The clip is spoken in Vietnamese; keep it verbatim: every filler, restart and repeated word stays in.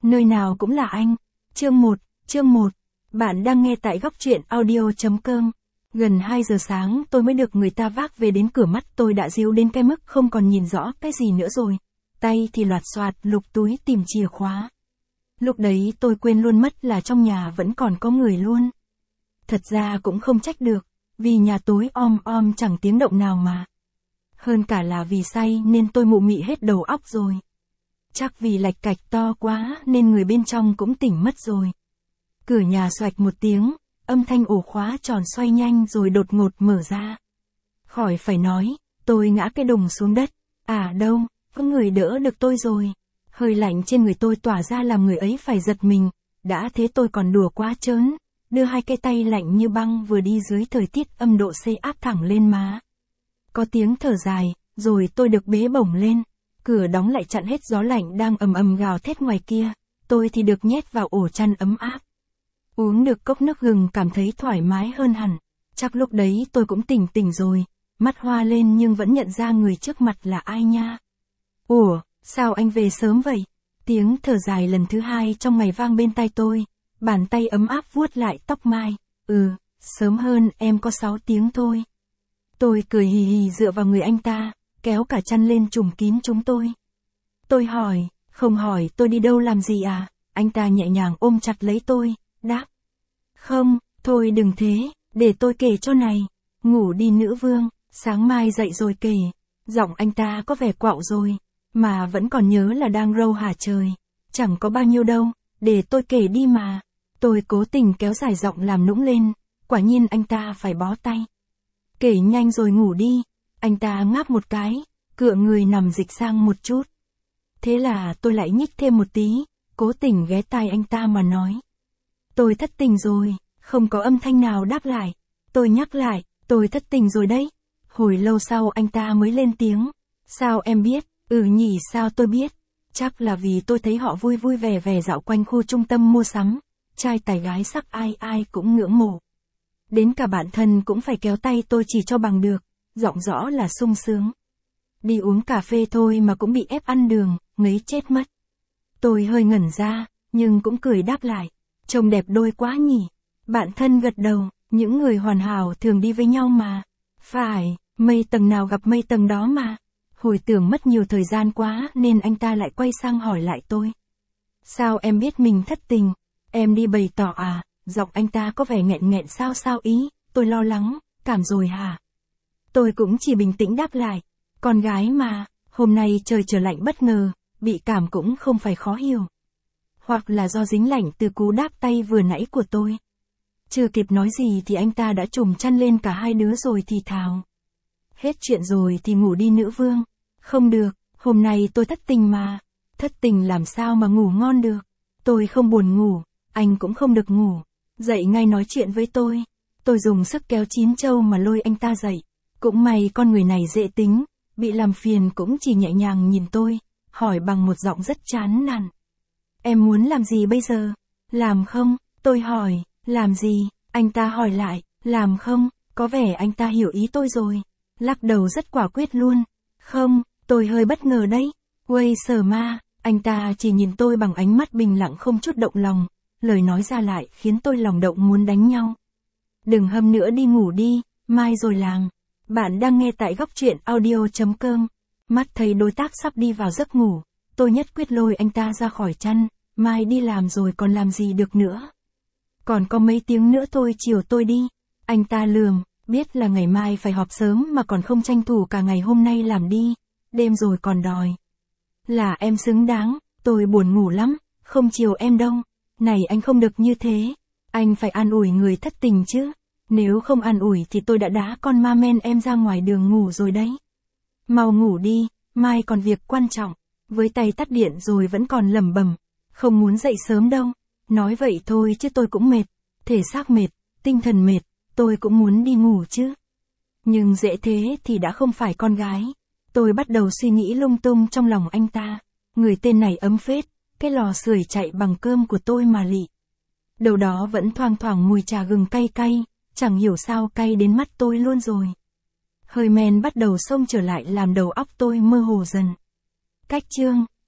nơi nào cũng là anh. Chương một, chương một. Bạn đang nghe tại góc truyện audio.com. Gần hai giờ sáng tôi mới được người ta vác về đến cửa, mắt tôi đã díu đến cái mức không còn nhìn rõ cái gì nữa rồi. Tay thì loạt xoạt lục túi tìm chìa khóa. Lúc đấy tôi quên luôn mất là trong nhà vẫn còn có người luôn. Thật ra cũng không trách được, vì nhà tối om om chẳng tiếng động nào mà. Hơn cả là vì say nên tôi mụ mị hết đầu óc rồi. Chắc vì lạch cạch to quá nên người bên trong cũng tỉnh mất rồi. Cửa nhà xoạch một tiếng, âm thanh ổ khóa tròn xoay nhanh rồi đột ngột mở ra. Khỏi phải nói, tôi ngã cái đùng xuống đất. À đâu, có người đỡ được tôi rồi. Hơi lạnh trên người tôi tỏa ra làm người ấy phải giật mình. Đã thế tôi còn đùa quá trớn, đưa hai cái tay lạnh như băng vừa đi dưới thời tiết âm độ C áp thẳng lên má. Có tiếng thở dài, rồi tôi được bế bổng lên. Cửa đóng lại chặn hết gió lạnh đang ầm ầm gào thét ngoài kia. Tôi thì được nhét vào ổ chăn ấm áp. Uống được cốc nước gừng cảm thấy thoải mái hơn hẳn. Chắc lúc đấy tôi cũng tỉnh tỉnh rồi. Mắt hoa lên nhưng vẫn nhận ra người trước mặt là ai nha. Ủa, sao anh về sớm vậy? Tiếng thở dài lần thứ hai trong ngày vang bên tai tôi. Bàn tay ấm áp vuốt lại tóc mai. Ừ, sớm hơn em có sáu tiếng thôi. Tôi cười hì hì dựa vào người anh ta, kéo cả chăn lên trùm kín chúng tôi. Tôi hỏi, không hỏi tôi đi đâu làm gì à? Anh ta nhẹ nhàng ôm chặt lấy tôi, đáp. Không, thôi đừng thế, để tôi kể cho này. Ngủ đi nữ vương, sáng mai dậy rồi kể. Giọng anh ta có vẻ quạo rồi, mà vẫn còn nhớ là đang râu hả trời. Chẳng có bao nhiêu đâu, để tôi kể đi mà. Tôi cố tình kéo dài giọng làm nũng lên, quả nhiên anh ta phải bó tay. Kể nhanh rồi ngủ đi. Anh ta ngáp một cái, cựa người nằm dịch sang một chút. Thế là tôi lại nhích thêm một tí, cố tình ghé tai anh ta mà nói. Tôi thất tình rồi, không có âm thanh nào đáp lại. Tôi nhắc lại, tôi thất tình rồi đấy. Hồi lâu sau anh ta mới lên tiếng. Sao em biết? Ừ nhỉ, sao tôi biết? Chắc là vì tôi thấy họ vui vui vẻ vẻ dạo quanh khu trung tâm mua sắm. Trai tài gái sắc ai ai cũng ngưỡng mộ. Đến cả bạn thân cũng phải kéo tay tôi chỉ cho bằng được. Giọng rõ là sung sướng. Đi uống cà phê thôi mà cũng bị ép ăn đường, ngấy chết mất. Tôi hơi ngẩn ra, nhưng cũng cười đáp lại. Trông đẹp đôi quá nhỉ. Bạn thân gật đầu, những người hoàn hảo thường đi với nhau mà. Phải, mây tầng nào gặp mây tầng đó mà. Hồi tưởng mất nhiều thời gian quá nên anh ta lại quay sang hỏi lại tôi. Sao em biết mình thất tình? Em đi bày tỏ à? Giọng anh ta có vẻ nghẹn nghẹn sao sao ý. Tôi lo lắng, cảm rồi hả? Tôi cũng chỉ bình tĩnh đáp lại. Con gái mà, hôm nay trời trở lạnh bất ngờ, bị cảm cũng không phải khó hiểu. Hoặc là do dính lạnh từ cú đáp tay vừa nãy của tôi. Chưa kịp nói gì thì anh ta đã trùm chăn lên cả hai đứa rồi thì thào. Hết chuyện rồi thì ngủ đi nữ vương. Không được, hôm nay tôi thất tình mà. Thất tình làm sao mà ngủ ngon được. Tôi không buồn ngủ, anh cũng không được ngủ. Dậy ngay nói chuyện với tôi. Tôi dùng sức kéo chín châu mà lôi anh ta dậy. Cũng may con người này dễ tính, bị làm phiền cũng chỉ nhẹ nhàng nhìn tôi, hỏi bằng một giọng rất chán nản. Em muốn làm gì bây giờ? Làm không? Tôi hỏi, làm gì? Anh ta hỏi lại, làm không? Có vẻ anh ta hiểu ý tôi rồi. Lắc đầu rất quả quyết luôn. Không, tôi hơi bất ngờ đấy. Quây sờ ma, anh ta chỉ nhìn tôi bằng ánh mắt bình lặng không chút động lòng. Lời nói ra lại khiến tôi lòng động muốn đánh nhau. Đừng hâm nữa đi ngủ đi, mai rồi làm. Bạn đang nghe tại góc truyện audio.com. Mắt thấy đối tác sắp đi vào giấc ngủ, tôi nhất quyết lôi anh ta ra khỏi chăn, mai đi làm rồi còn làm gì được nữa. Còn có mấy tiếng nữa thôi chiều tôi đi. Anh ta lườm, biết là ngày mai phải họp sớm mà còn không tranh thủ cả ngày hôm nay làm đi, đêm rồi còn đòi. Là em xứng đáng, tôi buồn ngủ lắm, không chiều em đâu. Này anh không được như thế, anh phải an ủi người thất tình chứ. Nếu không an ủi thì tôi đã đá con ma men em ra ngoài đường ngủ rồi đấy. Mau ngủ đi, mai còn việc quan trọng. Với tay tắt điện rồi vẫn còn lẩm bẩm, không muốn dậy sớm đâu. Nói vậy thôi chứ tôi cũng mệt, thể xác mệt, tinh thần mệt, tôi cũng muốn đi ngủ chứ. Nhưng dễ thế thì đã không phải con gái. Tôi bắt đầu suy nghĩ lung tung trong lòng anh ta. Người tên này ấm phết, cái lò sưởi chạy bằng cơm của tôi mà lị. Đầu đó vẫn thoang thoảng mùi trà gừng cay cay. Chẳng hiểu sao cay đến mắt tôi luôn rồi. Hơi men bắt đầu xông trở lại làm đầu óc tôi mơ hồ dần. Cách chương